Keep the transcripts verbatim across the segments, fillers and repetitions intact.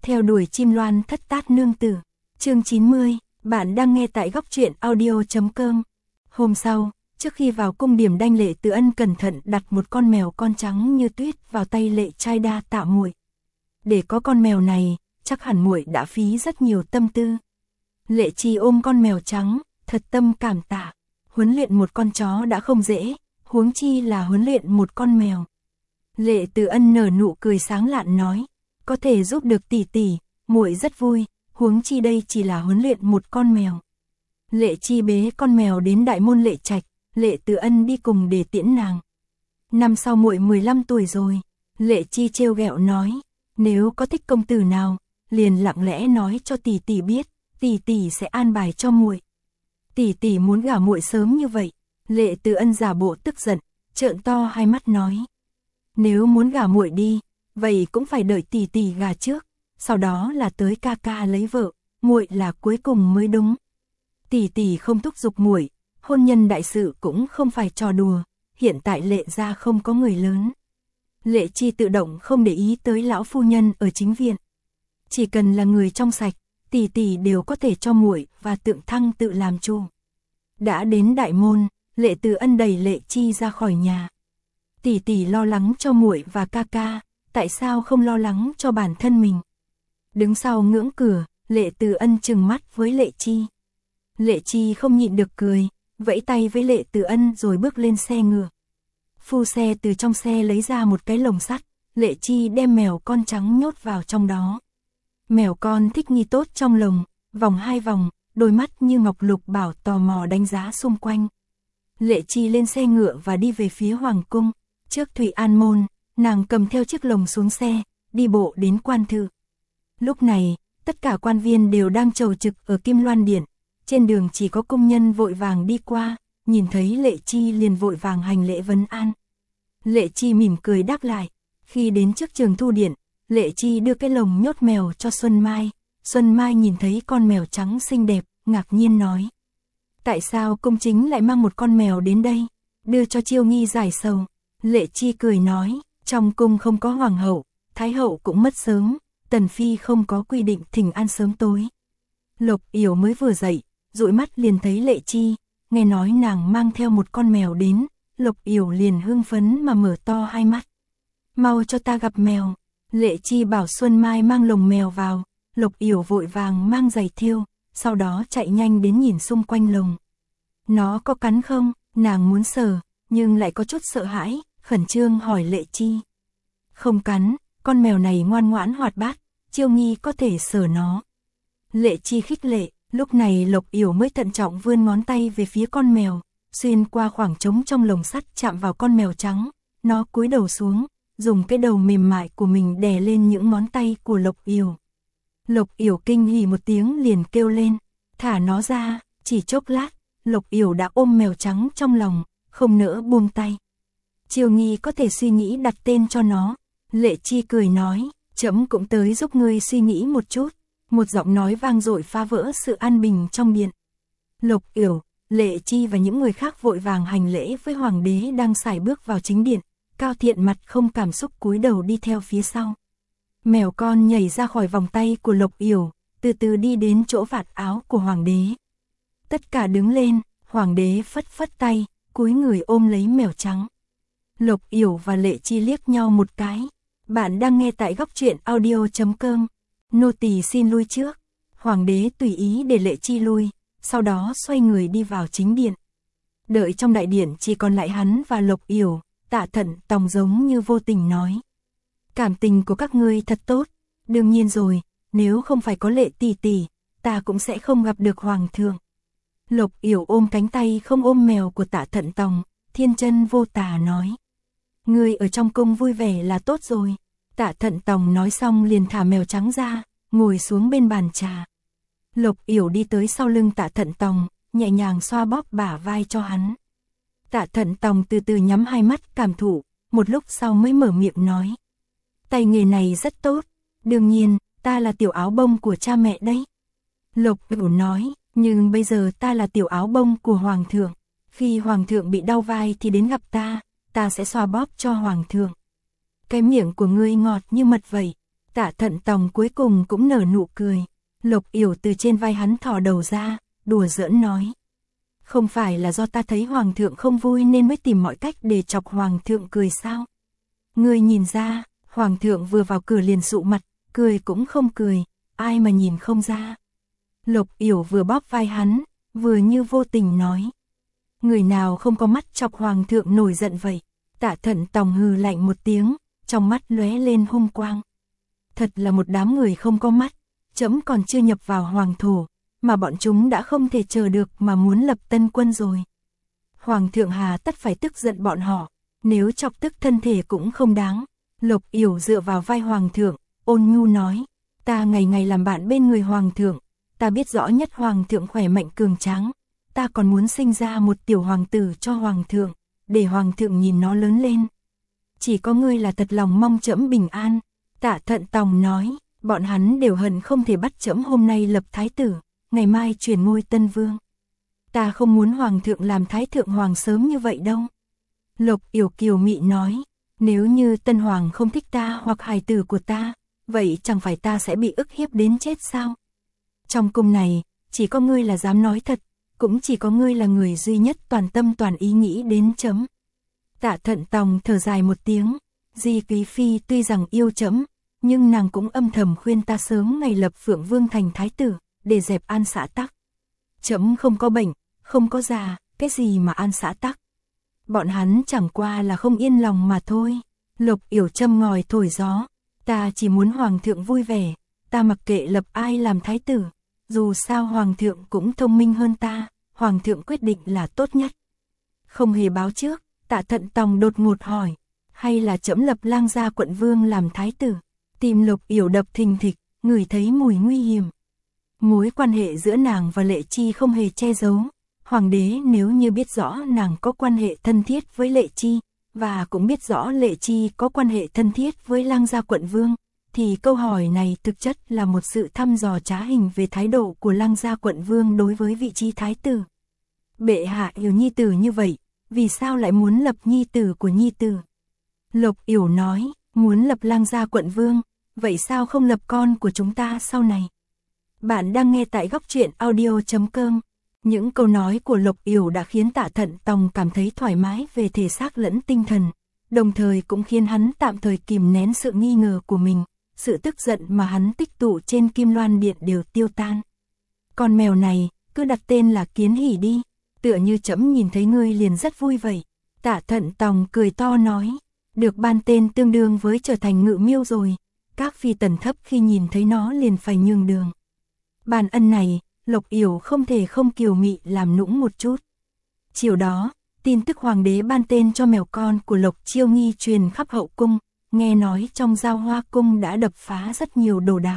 Theo đuổi chim loan thất tát nương tử. Chương chín mươi, bạn đang nghe tại góc truyện audio chấm com. Hôm sau, trước khi vào cung điểm đanh, Lệ Từ Ân cẩn thận đặt một con mèo con trắng như tuyết vào tay Lệ Trai Đa Tạ muội. Để có con mèo này, chắc hẳn muội đã phí rất nhiều tâm tư. Lệ Chi ôm con mèo trắng, thật tâm cảm tạ. Huấn luyện một con chó đã không dễ, huống chi là huấn luyện một con mèo. Lệ Từ Ân nở nụ cười sáng lạn nói, có thể giúp được tỷ tỷ, muội rất vui, huống chi đây chỉ là huấn luyện một con mèo. Lệ Chi bế con mèo đến đại môn Lệ Trạch, Lệ Từ Ân đi cùng để tiễn nàng. Năm sau muội mười lăm tuổi rồi, Lệ Chi trêu ghẹo nói, nếu có thích công tử nào, liền lặng lẽ nói cho tỷ tỷ biết, tỷ tỷ sẽ an bài cho muội. Tỷ tỷ muốn gả muội sớm như vậy? Lệ Từ Ân giả bộ tức giận, trợn to hai mắt nói, nếu muốn gả muội đi, vậy cũng phải đợi tỷ tỷ gả trước, sau đó là tới ca ca lấy vợ, muội là cuối cùng mới đúng. Tỷ tỷ không thúc giục muội, hôn nhân đại sự cũng không phải trò đùa, hiện tại Lệ gia không có người lớn. Lệ Chi tự động không để ý tới lão phu nhân ở chính viện. Chỉ cần là người trong sạch, tỷ tỷ đều có thể cho muội và Tượng Thăng tự làm chủ. Đã đến đại môn, Lệ Từ Ân đẩy Lệ Chi ra khỏi nhà. Tỷ tỷ lo lắng cho muội và ca ca, tại sao không lo lắng cho bản thân mình? Đứng sau ngưỡng cửa, Lệ Từ Ân trừng mắt với Lệ Chi. Lệ Chi không nhịn được cười, vẫy tay với Lệ Từ Ân rồi bước lên xe ngựa. Phu xe từ trong xe lấy ra một cái lồng sắt, Lệ Chi đem mèo con trắng nhốt vào trong đó. Mèo con thích nghi tốt trong lồng, vòng hai vòng, đôi mắt như ngọc lục bảo tò mò đánh giá xung quanh. Lệ Chi lên xe ngựa và đi về phía hoàng cung. Trước Thủy An môn, nàng cầm theo chiếc lồng xuống xe, đi bộ đến quan thự. Lúc này, tất cả quan viên đều đang chầu trực ở Kim Loan Điện. Trên đường chỉ có công nhân vội vàng đi qua, nhìn thấy Lệ Chi liền vội vàng hành lễ vấn an. Lệ Chi mỉm cười đáp lại. Khi đến trước Trường Thu Điện, Lệ Chi đưa cái lồng nhốt mèo cho Xuân Mai. Xuân Mai nhìn thấy con mèo trắng xinh đẹp, ngạc nhiên nói, tại sao công chính lại mang một con mèo đến đây, đưa cho Chiêu Nghi giải sầu. Lệ Chi cười nói, trong cung không có hoàng hậu, thái hậu cũng mất sớm, tần phi không có quy định thỉnh an sớm tối. Lộc Yểu mới vừa dậy, dụi mắt liền thấy Lệ Chi, nghe nói nàng mang theo một con mèo đến, Lộc Yểu liền hưng phấn mà mở to hai mắt. Mau cho ta gặp mèo. Lệ Chi bảo Xuân Mai mang lồng mèo vào, Lộc Yểu vội vàng mang giày thiêu, sau đó chạy nhanh đến nhìn xung quanh lồng. Nó có cắn không? Nàng muốn sờ, nhưng lại có chút sợ hãi, khẩn trương hỏi Lệ Chi. Không cắn, con mèo này ngoan ngoãn hoạt bát, Chiêu Nghi có thể sờ nó. Lệ Chi khích lệ, lúc này Lộc Yểu mới thận trọng vươn ngón tay về phía con mèo, xuyên qua khoảng trống trong lồng sắt chạm vào con mèo trắng, nó cúi đầu xuống, dùng cái đầu mềm mại của mình đè lên những ngón tay của Lộc Yểu. Lộc Yểu kinh hỉ một tiếng liền kêu lên, thả nó ra, chỉ chốc lát, Lộc Yểu đã ôm mèo trắng trong lòng, không nỡ buông tay. Chiêu Nghi có thể suy nghĩ đặt tên cho nó. Lệ Chi cười nói, trẫm cũng tới giúp ngươi suy nghĩ một chút. Một giọng nói vang dội phá vỡ sự an bình trong điện. Lộc Yểu, Lệ Chi và những người khác vội vàng hành lễ với hoàng đế đang sải bước vào chính điện. Cao Thiện mặt không cảm xúc cúi đầu đi theo phía sau. Mèo con nhảy ra khỏi vòng tay của Lộc Yểu, từ từ đi đến chỗ vạt áo của hoàng đế. Tất cả đứng lên, hoàng đế phất phất tay, cúi người ôm lấy mèo trắng. Lộc Yểu và Lệ Chi liếc nhau một cái. Bạn đang nghe tại góc truyện audio chấm com. Nô tỳ xin lui trước. Hoàng đế tùy ý để Lệ Chi lui, sau đó xoay người đi vào chính điện. Đợi trong đại điện chỉ còn lại hắn và Lộc Yểu, Tạ Thận Tòng giống như vô tình nói. Cảm tình của các ngươi thật tốt, đương nhiên rồi, nếu không phải có Lệ tỷ tỷ, ta cũng sẽ không gặp được hoàng thượng. Lộc Yểu ôm cánh tay không ôm mèo của Tạ Thận Tòng, thiên chân vô tà nói. Ngươi ở trong cung vui vẻ là tốt rồi. Tạ Thận Tòng nói xong liền thả mèo trắng ra, ngồi xuống bên bàn trà. Lộc Yểu đi tới sau lưng Tạ Thận Tòng, nhẹ nhàng xoa bóp bả vai cho hắn. Tạ Thận Tòng từ từ nhắm hai mắt cảm thụ, một lúc sau mới mở miệng nói. Tay nghề này rất tốt, đương nhiên, ta là tiểu áo bông của cha mẹ đấy. Lộc Yểu nói, nhưng bây giờ ta là tiểu áo bông của hoàng thượng. Khi hoàng thượng bị đau vai thì đến gặp ta, ta sẽ xoa bóp cho hoàng thượng. Cái miệng của ngươi ngọt như mật vậy. Tạ Thận Tòng cuối cùng cũng nở nụ cười. Lộc Yểu từ trên vai hắn thò đầu ra, đùa giỡn nói. Không phải là do ta thấy Hoàng thượng không vui nên mới tìm mọi cách để chọc Hoàng thượng cười sao? Ngươi nhìn ra, Hoàng thượng vừa vào cửa liền sụ mặt, cười cũng không cười, ai mà nhìn không ra. Lộc Yểu vừa bóp vai hắn, vừa như vô tình nói. Người nào không có mắt chọc Hoàng thượng nổi giận vậy? Tạ Thận Tòng hừ lạnh một tiếng, trong mắt lóe lên hung quang. Thật là một đám người không có mắt, trẫm còn chưa nhập vào hoàng thổ, mà bọn chúng đã không thể chờ được mà muốn lập tân quân rồi. Hoàng thượng hà tất phải tức giận bọn họ, nếu chọc tức thân thể cũng không đáng. Lộc Yểu dựa vào vai Hoàng thượng, ôn nhu nói, ta ngày ngày làm bạn bên người Hoàng thượng, ta biết rõ nhất Hoàng thượng khỏe mạnh cường tráng, ta còn muốn sinh ra một tiểu hoàng tử cho Hoàng thượng, để Hoàng thượng nhìn nó lớn lên. Chỉ có ngươi là thật lòng mong trẫm bình an. Tạ Thận Tòng nói, bọn hắn đều hận không thể bắt trẫm hôm nay lập thái tử, ngày mai truyền ngôi tân vương. Ta không muốn Hoàng thượng làm thái thượng hoàng sớm như vậy đâu. Lộc Yểu kiều mị nói, nếu như tân hoàng không thích ta hoặc hài tử của ta, vậy chẳng phải ta sẽ bị ức hiếp đến chết sao? Trong cung này, chỉ có ngươi là dám nói thật, cũng chỉ có ngươi là người duy nhất toàn tâm toàn ý nghĩ đến trẫm. Tạ Thận Tòng thở dài một tiếng, Di Quý Phi tuy rằng yêu trẫm, nhưng nàng cũng âm thầm khuyên ta sớm ngày lập Phượng Vương thành thái tử, để dẹp An Xã Tắc. Trẫm không có bệnh, không có già, cái gì mà An Xã Tắc. Bọn hắn chẳng qua là không yên lòng mà thôi. Lộc Yểu châm ngòi thổi gió, ta chỉ muốn Hoàng thượng vui vẻ, ta mặc kệ lập ai làm thái tử, dù sao Hoàng thượng cũng thông minh hơn ta, Hoàng thượng quyết định là tốt nhất. Không hề báo trước, Tạ Thận Tòng đột ngột hỏi, hay là trẫm lập Lang Gia quận vương làm thái tử? Tim Lộc Yểu đập thình thịch, ngửi thấy mùi nguy hiểm. Mối quan hệ giữa nàng và Lệ Chi không hề che giấu. Hoàng đế nếu như biết rõ nàng có quan hệ thân thiết với Lệ Chi, và cũng biết rõ Lệ Chi có quan hệ thân thiết với Lang Gia quận vương, thì câu hỏi này thực chất là một sự thăm dò trá hình về thái độ của Lang Gia quận vương đối với vị trí thái tử. Bệ hạ yêu nhi tử như vậy, vì sao lại muốn lập nhi tử của nhi tử? Lộc Yểu nói, muốn lập Lang Gia quận vương, vậy sao không lập con của chúng ta sau này? Bạn đang nghe tại góc truyện audio chấm com. Những câu nói của Lộc Yểu đã khiến Tạ Thận Tòng cảm thấy thoải mái về thể xác lẫn tinh thần, đồng thời cũng khiến hắn tạm thời kìm nén sự nghi ngờ của mình, sự tức giận mà hắn tích tụ trên Kim Loan Điện đều tiêu tan. Con mèo này, cứ đặt tên là Kiến Hỉ đi, tựa như trẫm nhìn thấy ngươi liền rất vui vậy. Tạ Thận Tòng cười to nói, được ban tên tương đương với trở thành ngự miêu rồi, các phi tần thấp khi nhìn thấy nó liền phải nhường đường. Ban ân này, Lộc Yểu không thể không kiều mị làm nũng một chút. Chiều đó, tin tức hoàng đế ban tên cho mèo con của Lộc Chiêu Nghi truyền khắp hậu cung, nghe nói trong Giao Hoa cung đã đập phá rất nhiều đồ đạc.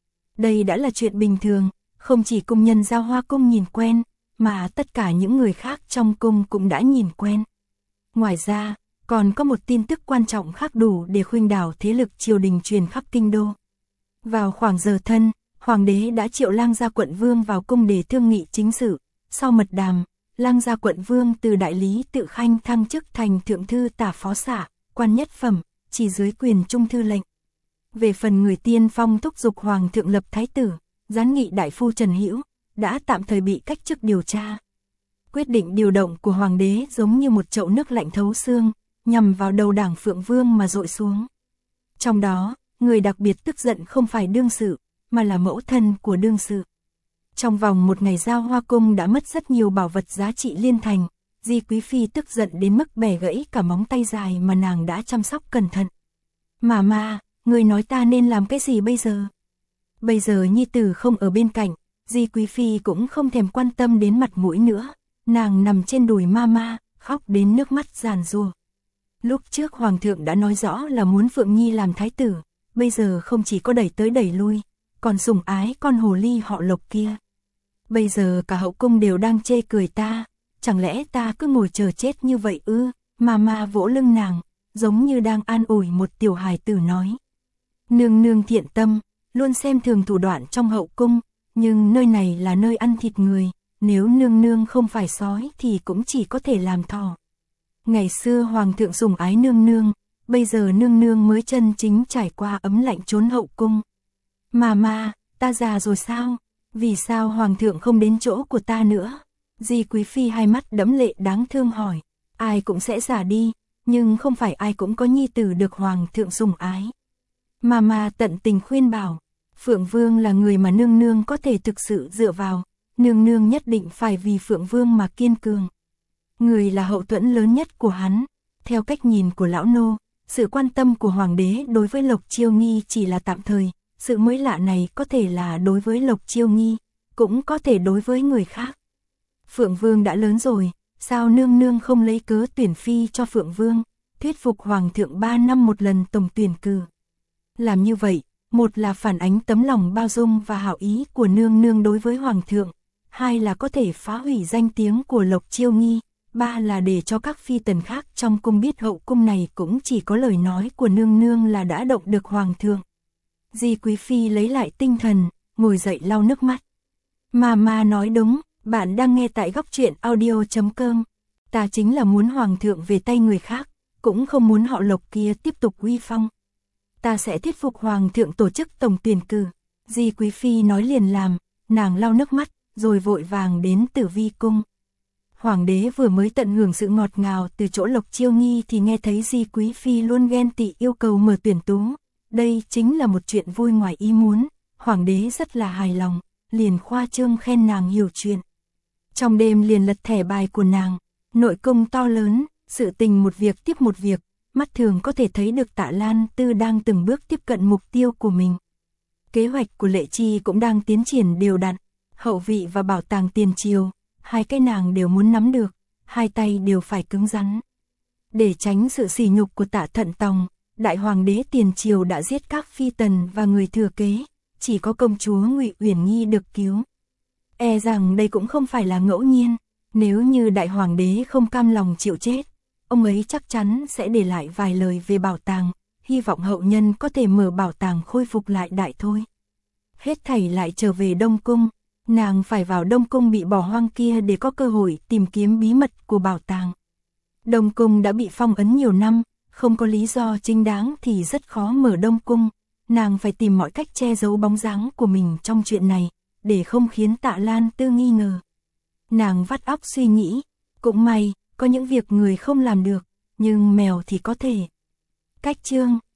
Đây đã là chuyện bình thường, không chỉ cung nhân Giao Hoa cung nhìn quen, mà tất cả những người khác trong cung cũng đã nhìn quen. Ngoài ra, còn có một tin tức quan trọng khác đủ để khuynh đảo thế lực triều đình truyền khắp kinh đô. Vào khoảng giờ thân, Hoàng đế đã triệu Lang Gia quận vương vào cung để thương nghị chính sự. Sau mật đàm, Lang Gia quận vương từ đại lý tự khanh thăng chức thành thượng thư tả phó xạ, quan nhất phẩm, chỉ dưới quyền trung thư lệnh. Về phần người tiên phong thúc giục hoàng thượng lập thái tử, gián nghị đại phu Trần Hữu đã tạm thời bị cách chức điều tra. Quyết định điều động của hoàng đế giống như một chậu nước lạnh thấu xương, nhằm vào đầu đảng Phượng Vương mà dội xuống. Trong đó, người đặc biệt tức giận không phải đương sự, mà là mẫu thân của đương sự. Trong vòng một ngày Giao Hoa cung đã mất rất nhiều bảo vật giá trị liên thành, Di Quý Phi tức giận đến mức bẻ gãy cả móng tay dài mà nàng đã chăm sóc cẩn thận. Mà ma, người nói ta nên làm cái gì bây giờ? Bây giờ nhi tử không ở bên cạnh, Di Quý Phi cũng không thèm quan tâm đến mặt mũi nữa, nàng nằm trên đùi Mama, khóc đến nước mắt giàn giụa. Lúc trước hoàng thượng đã nói rõ là muốn Phượng Nhi làm thái tử, bây giờ không chỉ có đẩy tới đẩy lui, còn sủng ái con hồ ly họ Lộc kia. Bây giờ cả hậu cung đều đang chê cười ta, chẳng lẽ ta cứ ngồi chờ chết như vậy ư? Mama vỗ lưng nàng, giống như đang an ủi một tiểu hài tử nói. Nương nương thiện tâm, luôn xem thường thủ đoạn trong hậu cung, nhưng nơi này là nơi ăn thịt người, nếu nương nương không phải sói thì cũng chỉ có thể làm thỏ. Ngày xưa hoàng thượng sủng ái nương nương, bây giờ nương nương mới chân chính trải qua ấm lạnh trốn hậu cung. Mà mà, ta già rồi sao? Vì sao hoàng thượng không đến chỗ của ta nữa? Di Quý Phi hai mắt đẫm lệ đáng thương hỏi. Ai cũng sẽ già đi, nhưng không phải ai cũng có nhi tử được hoàng thượng sủng ái. Mà mà tận tình khuyên bảo, Phượng Vương là người mà nương nương có thể thực sự dựa vào, nương nương nhất định phải vì Phượng Vương mà kiên cường. Người là hậu thuẫn lớn nhất của hắn. Theo cách nhìn của lão nô, sự quan tâm của hoàng đế đối với Lộc Chiêu Nghi chỉ là tạm thời, sự mới lạ này có thể là đối với Lộc Chiêu Nghi, cũng có thể đối với người khác. Phượng Vương đã lớn rồi, sao nương nương không lấy cớ tuyển phi cho Phượng Vương, thuyết phục hoàng thượng ba năm một lần tổng tuyển cử. Làm như vậy, một là phản ánh tấm lòng bao dung và hảo ý của nương nương đối với hoàng thượng, hai là có thể phá hủy danh tiếng của Lộc Chiêu Nghi, ba là để cho các phi tần khác trong cung biết hậu cung này cũng chỉ có lời nói của nương nương là đã động được hoàng thượng. Di Quý Phi lấy lại tinh thần, ngồi dậy lau nước mắt. Mà mà nói đúng, bạn đang nghe tại góc truyện audio chấm com. Ta chính là muốn hoàng thượng về tay người khác, cũng không muốn họ Lộc kia tiếp tục uy phong. Ta sẽ thuyết phục hoàng thượng tổ chức tổng tuyển cử. Di Quý Phi nói liền làm, nàng lau nước mắt, rồi vội vàng đến Tử Vi cung. Hoàng đế vừa mới tận hưởng sự ngọt ngào từ chỗ Lộc Chiêu Nghi thì nghe thấy Di Quý Phi luôn ghen tị yêu cầu mở tuyển tú. Đây chính là một chuyện vui ngoài ý muốn, hoàng đế rất là hài lòng, liền khoa trương khen nàng hiểu chuyện. Trong đêm liền lật thẻ bài của nàng, nội cung to lớn, sự tình một việc tiếp một việc, mắt thường có thể thấy được Tạ Lan Tư đang từng bước tiếp cận mục tiêu của mình. Kế hoạch của Lệ Chi cũng đang tiến triển đều đặn, hậu vị và bảo tàng tiền triều, hai cái nàng đều muốn nắm được, hai tay đều phải cứng rắn. Để tránh sự sỉ nhục của Tạ Thận Tòng, đại hoàng đế tiền triều đã giết các phi tần và người thừa kế, chỉ có công chúa Ngụy Uyển Nhi được cứu. E rằng đây cũng không phải là ngẫu nhiên, nếu như đại hoàng đế không cam lòng chịu chết, ông ấy chắc chắn sẽ để lại vài lời về bảo tàng, hy vọng hậu nhân có thể mở bảo tàng khôi phục lại đại thôi. Hết thảy lại trở về Đông Cung, nàng phải vào Đông Cung bị bỏ hoang kia để có cơ hội tìm kiếm bí mật của bảo tàng. Đông Cung đã bị phong ấn nhiều năm, không có lý do chính đáng thì rất khó mở Đông Cung, nàng phải tìm mọi cách che giấu bóng dáng của mình trong chuyện này, để không khiến Tạ Lan Tư nghi ngờ. Nàng vắt óc suy nghĩ, cũng may, có những việc người không làm được, nhưng mèo thì có thể. Cách chương